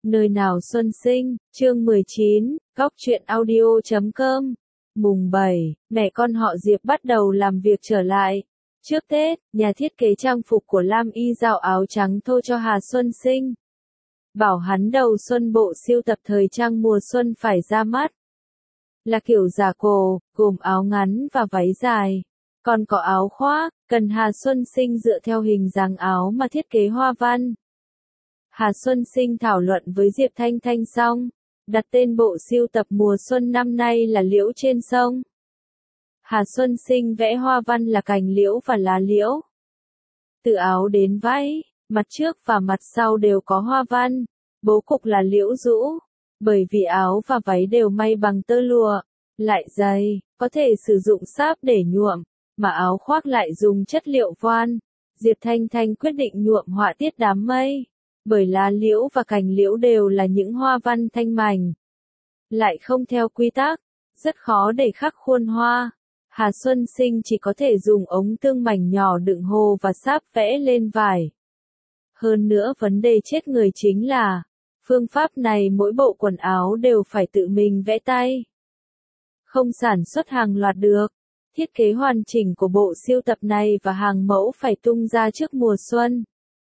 Nơi nào xuân sinh, chương 19, góc truyện audio.com. Mùng 7, mẹ con họ Diệp bắt đầu làm việc trở lại. Trước Tết, nhà thiết kế trang phục của Lam Y giao áo trắng thô cho Hà Xuân Sinh. Bảo hắn đầu xuân bộ siêu tập thời trang mùa xuân phải ra mắt. Là kiểu giả cổ, gồm áo ngắn và váy dài. Còn có áo khoác, cần Hà Xuân Sinh dựa theo hình dáng áo mà thiết kế hoa văn. Hà Xuân Sinh thảo luận với Diệp Thanh Thanh xong, đặt tên bộ siêu tập mùa xuân năm nay là Liễu trên sông. Hà Xuân Sinh vẽ hoa văn là cành liễu và lá liễu. Từ áo đến váy, mặt trước và mặt sau đều có hoa văn, bố cục là liễu rũ, bởi vì áo và váy đều may bằng tơ lụa, lại dày, có thể sử dụng sáp để nhuộm, mà áo khoác lại dùng chất liệu voan. Diệp Thanh Thanh quyết định nhuộm họa tiết đám mây. Bởi lá liễu và cành liễu đều là những hoa văn thanh mảnh, lại không theo quy tắc, rất khó để khắc khuôn hoa. Hà Xuân Sinh chỉ có thể dùng ống tương mảnh nhỏ đựng hồ và sáp vẽ lên vải. Hơn nữa vấn đề chết người chính là, phương pháp này mỗi bộ quần áo đều phải tự mình vẽ tay. Không sản xuất hàng loạt được. Thiết kế hoàn chỉnh của bộ siêu tập này và hàng mẫu phải tung ra trước mùa xuân.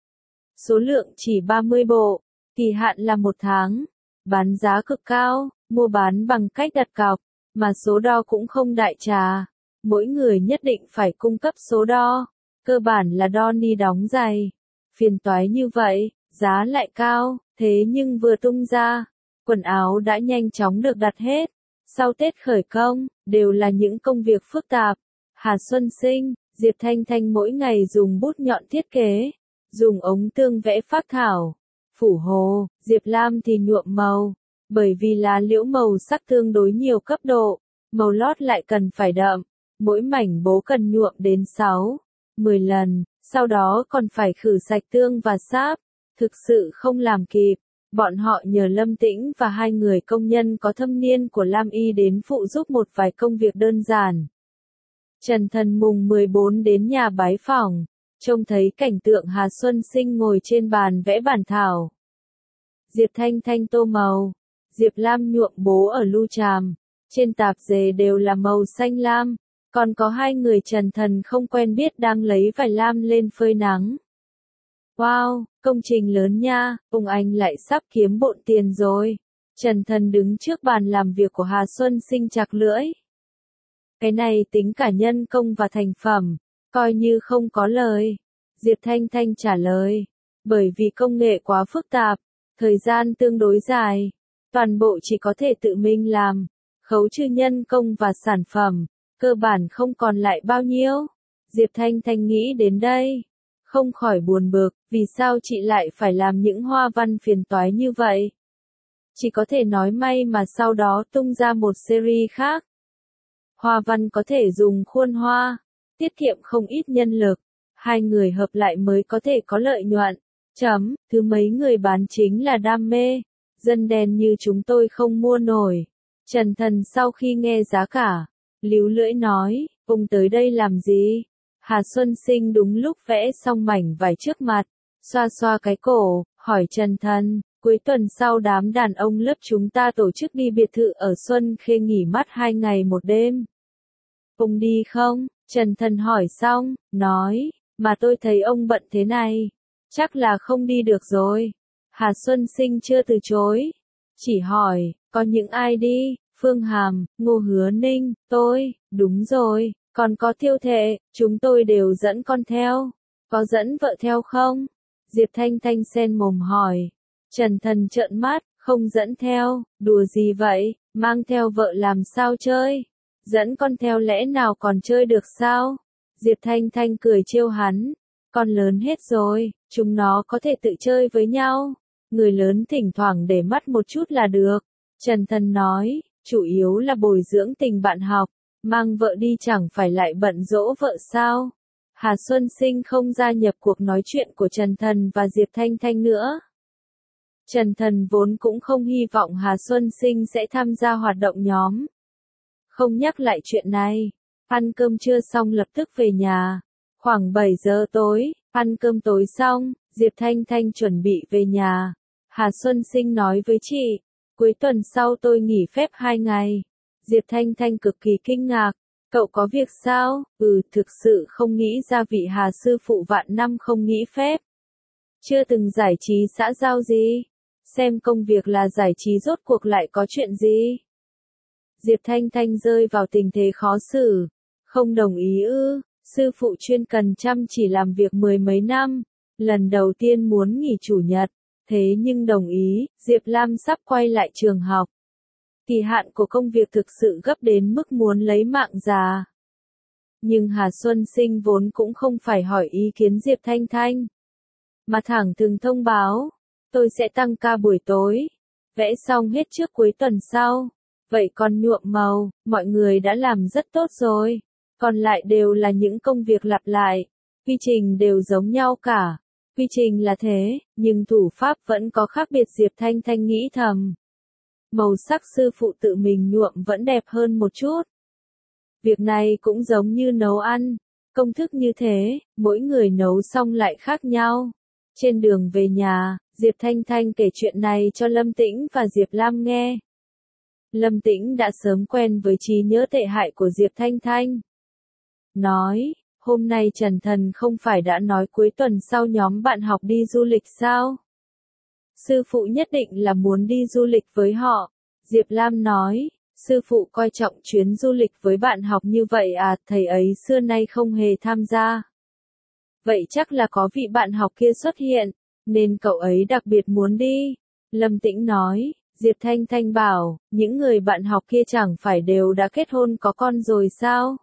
Số lượng chỉ 30 bộ, kỳ hạn là 1 tháng, bán giá cực cao, mua bán bằng cách đặt cọc, mà số đo cũng không đại trà. Mỗi người nhất định phải cung cấp số đo, cơ bản là đo ni đóng giày. Phiền toái như vậy, giá lại cao, thế nhưng vừa tung ra, quần áo đã nhanh chóng được đặt hết. Sau Tết khởi công, đều là những công việc phức tạp. Hà Xuân Sinh, Diệp Thanh Thanh mỗi ngày dùng bút nhọn thiết kế. Dùng ống tương vẽ phác thảo, phủ hồ, Diệp Lam thì nhuộm màu, bởi vì lá liễu màu sắc tương đối nhiều cấp độ, màu lót lại cần phải đậm, mỗi mảnh bố cần nhuộm đến 6-10 lần, sau đó còn phải khử sạch tương và sáp, thực sự không làm kịp, bọn họ nhờ Lâm Tĩnh và 2 người công nhân có thâm niên của Lam Y đến phụ giúp một vài công việc đơn giản. Trần Thần mùng 14 đến nhà bái phỏng. Trông thấy cảnh tượng Hà Xuân Sinh ngồi trên bàn vẽ bản thảo. Diệp Thanh Thanh tô màu, Diệp Lam nhuộm bố ở lu chàm, trên tạp dề đều là màu xanh lam, còn có 2 người Trần Thần không quen biết đang lấy vải lam lên phơi nắng. Wow, công trình lớn nha, ông anh lại sắp kiếm bộn tiền rồi. Trần Thần đứng trước bàn làm việc của Hà Xuân Sinh chạc lưỡi. Cái này tính cả nhân công và thành phẩm. Coi như không có lời. Diệp Thanh Thanh trả lời. Bởi vì công nghệ quá phức tạp, thời gian tương đối dài, toàn bộ chỉ có thể tự mình làm, khấu trừ nhân công và sản phẩm, cơ bản không còn lại bao nhiêu. Diệp Thanh Thanh nghĩ đến đây, không khỏi buồn bực, vì sao chị lại phải làm những hoa văn phiền toái như vậy? Chỉ có thể nói may mà sau đó tung ra một series khác. Hoa văn có thể dùng khuôn hoa. Tiết kiệm không ít nhân lực, 2 người hợp lại mới có thể có lợi nhuận. Thứ mấy người bán chính là đam mê, dân đen như chúng tôi không mua nổi. Trần Thần sau khi nghe giá cả, líu lưỡi nói, ông tới đây làm gì? Hà Xuân Sinh đúng lúc vẽ xong mảnh vải trước mặt, xoa xoa cái cổ, hỏi Trần Thần, cuối tuần sau đám đàn ông lớp chúng ta tổ chức đi biệt thự ở Xuân Khê nghỉ mát 2 ngày 1 đêm. Ông đi không? Trần Thần hỏi xong, nói, mà tôi thấy ông bận thế này, chắc là không đi được rồi. Hà Xuân Sinh chưa từ chối, chỉ hỏi, có những ai đi? Phương Hàm, Ngô Hứa Ninh, tôi, đúng rồi, còn có Tiêu Thệ, chúng tôi đều dẫn con theo. Có dẫn vợ theo không? Diệp Thanh Thanh xen mồm hỏi. Trần Thần trợn mắt, không dẫn theo, đùa gì vậy, mang theo vợ làm sao chơi? Dẫn con theo lẽ nào còn chơi được sao? Diệp Thanh Thanh cười trêu hắn. Con lớn hết rồi, chúng nó có thể tự chơi với nhau. Người lớn thỉnh thoảng để mắt một chút là được. Trần Thần nói, chủ yếu là bồi dưỡng tình bạn học. Mang vợ đi chẳng phải lại bận dỗ vợ sao? Hà Xuân Sinh không gia nhập cuộc nói chuyện của Trần Thần và Diệp Thanh Thanh nữa. Trần Thần vốn cũng không hy vọng Hà Xuân Sinh sẽ tham gia hoạt động nhóm. Không nhắc lại chuyện này. Ăn cơm trưa xong lập tức về nhà. Khoảng 7 giờ tối, ăn cơm tối xong, Diệp Thanh Thanh chuẩn bị về nhà. Hà Xuân Sinh nói với chị, cuối tuần sau tôi nghỉ phép 2 ngày. Diệp Thanh Thanh cực kỳ kinh ngạc, cậu có việc sao? Thực sự không nghĩ ra vị Hà sư phụ vạn năm không nghĩ phép. Chưa từng giải trí xã giao gì? Xem công việc là giải trí rốt cuộc lại có chuyện gì? Diệp Thanh Thanh rơi vào tình thế khó xử. Không đồng ý ư? Sư phụ chuyên cần chăm chỉ làm việc mười mấy năm. Lần đầu tiên muốn nghỉ chủ nhật. Thế nhưng đồng ý, Diệp Lam sắp quay lại trường học. Kỳ hạn của công việc thực sự gấp đến mức muốn lấy mạng già. Nhưng Hà Xuân Sinh vốn cũng không phải hỏi ý kiến Diệp Thanh Thanh. Mà thẳng thừng thông báo, tôi sẽ tăng ca buổi tối. Vẽ xong hết trước cuối tuần sau. Vậy còn nhuộm màu, mọi người đã làm rất tốt rồi. Còn lại đều là những công việc lặp lại. Quy trình đều giống nhau cả. Quy trình là thế, nhưng thủ pháp vẫn có khác biệt. Diệp Thanh Thanh nghĩ thầm. Màu sắc sư phụ tự mình nhuộm vẫn đẹp hơn một chút. Việc này cũng giống như nấu ăn. Công thức như thế, mỗi người nấu xong lại khác nhau. Trên đường về nhà, Diệp Thanh Thanh kể chuyện này cho Lâm Tĩnh và Diệp Lam nghe. Lâm Tĩnh đã sớm quen với trí nhớ tệ hại của Diệp Thanh Thanh. Nói, hôm nay Trần Thần không phải đã nói cuối tuần sau nhóm bạn học đi du lịch sao? Sư phụ nhất định là muốn đi du lịch với họ. Diệp Lam nói, sư phụ coi trọng chuyến du lịch với bạn học như vậy à, thầy ấy xưa nay không hề tham gia. Vậy chắc là có vị bạn học kia xuất hiện, nên cậu ấy đặc biệt muốn đi. Lâm Tĩnh nói, Diệp Thanh Thanh bảo, những người bạn học kia chẳng phải đều đã kết hôn có con rồi sao?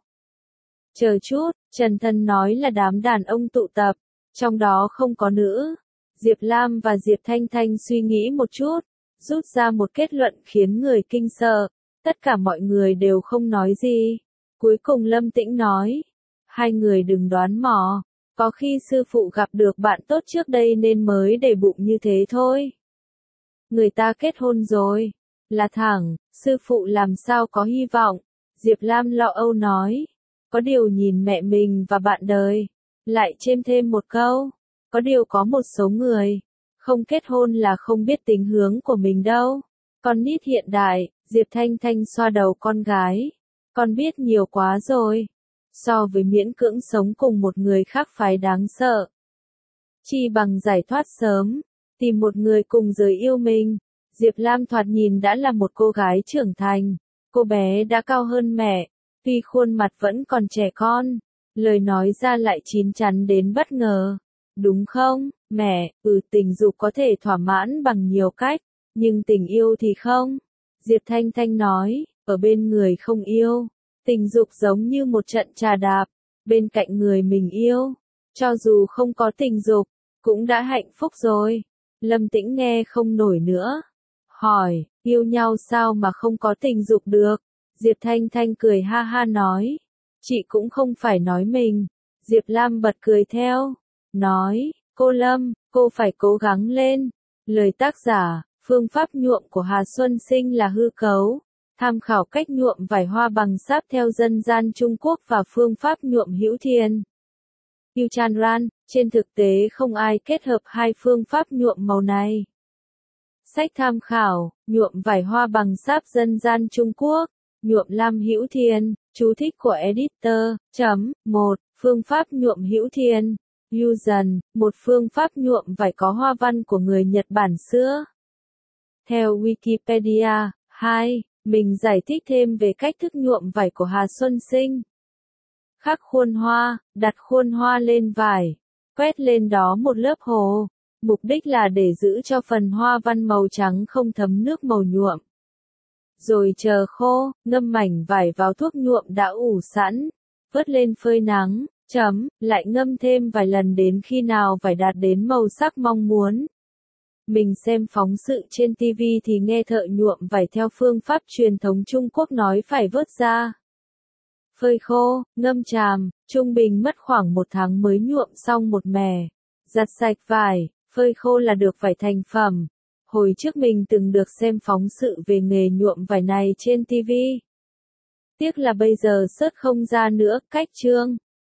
Chờ chút, Trần Thần nói là đám đàn ông tụ tập, trong đó không có nữ. Diệp Lam và Diệp Thanh Thanh suy nghĩ một chút, rút ra một kết luận khiến người kinh sợ. Tất cả mọi người đều không nói gì. Cuối cùng Lâm Tĩnh nói, hai người đừng đoán mò, có khi sư phụ gặp được bạn tốt trước đây nên mới để bụng như thế thôi. Người ta kết hôn rồi, là thẳng, sư phụ làm sao có hy vọng. Diệp Lam lo âu nói, có điều nhìn mẹ mình và bạn đời, lại thêm một câu, có điều có một số người, không kết hôn là không biết tính hướng của mình đâu. Con nít hiện đại, Diệp Thanh Thanh xoa đầu con gái, con biết nhiều quá rồi, so với miễn cưỡng sống cùng một người khác phái đáng sợ. Chi bằng giải thoát sớm, tìm một người cùng giới yêu mình. Diệp Lam thoạt nhìn đã là một cô gái trưởng thành, cô bé đã cao hơn mẹ, tuy khuôn mặt vẫn còn trẻ con, lời nói ra lại chín chắn đến bất ngờ. Đúng không, mẹ? Tình dục có thể thỏa mãn bằng nhiều cách, nhưng tình yêu thì không. Diệp Thanh Thanh nói, ở bên người không yêu, tình dục giống như một trận trà đạp, bên cạnh người mình yêu, cho dù không có tình dục, cũng đã hạnh phúc rồi. Lâm Tĩnh nghe không nổi nữa, hỏi, yêu nhau sao mà không có tình dục được? Diệp Thanh Thanh cười ha ha nói, chị cũng không phải nói mình. Diệp Lam bật cười theo, nói, cô Lâm, cô phải cố gắng lên. Lời tác giả, phương pháp nhuộm của Hà Xuân Sinh là hư cấu, tham khảo cách nhuộm vải hoa bằng sáp theo dân gian Trung Quốc và phương pháp nhuộm hữu thiền. Yu Chanran, trên thực tế không ai kết hợp hai phương pháp nhuộm màu này. Sách tham khảo, nhuộm vải hoa bằng sáp dân gian Trung Quốc, nhuộm lam hữu thiền, chú thích của editor. 1. Phương pháp nhuộm hữu thiền. Yuzen, một phương pháp nhuộm vải có hoa văn của người Nhật Bản xưa. Theo Wikipedia. 2. Mình giải thích thêm về cách thức nhuộm vải của Hà Xuân Sinh. Khắc khuôn hoa, đặt khuôn hoa lên vải, quét lên đó một lớp hồ. Mục đích là để giữ cho phần hoa văn màu trắng không thấm nước màu nhuộm. Rồi chờ khô, ngâm mảnh vải vào thuốc nhuộm đã ủ sẵn, vớt lên phơi nắng, lại ngâm thêm vài lần đến khi nào vải đạt đến màu sắc mong muốn. Mình xem phóng sự trên TV thì nghe thợ nhuộm vải theo phương pháp truyền thống Trung Quốc nói phải vớt ra, phơi khô, ngâm tràm, trung bình mất khoảng 1 tháng mới nhuộm xong một mẻ. Giặt sạch vải, phơi khô là được vải thành phẩm. Hồi trước mình từng được xem phóng sự về nghề nhuộm vải này trên TV. Tiếc là bây giờ search không ra nữa, cách chương.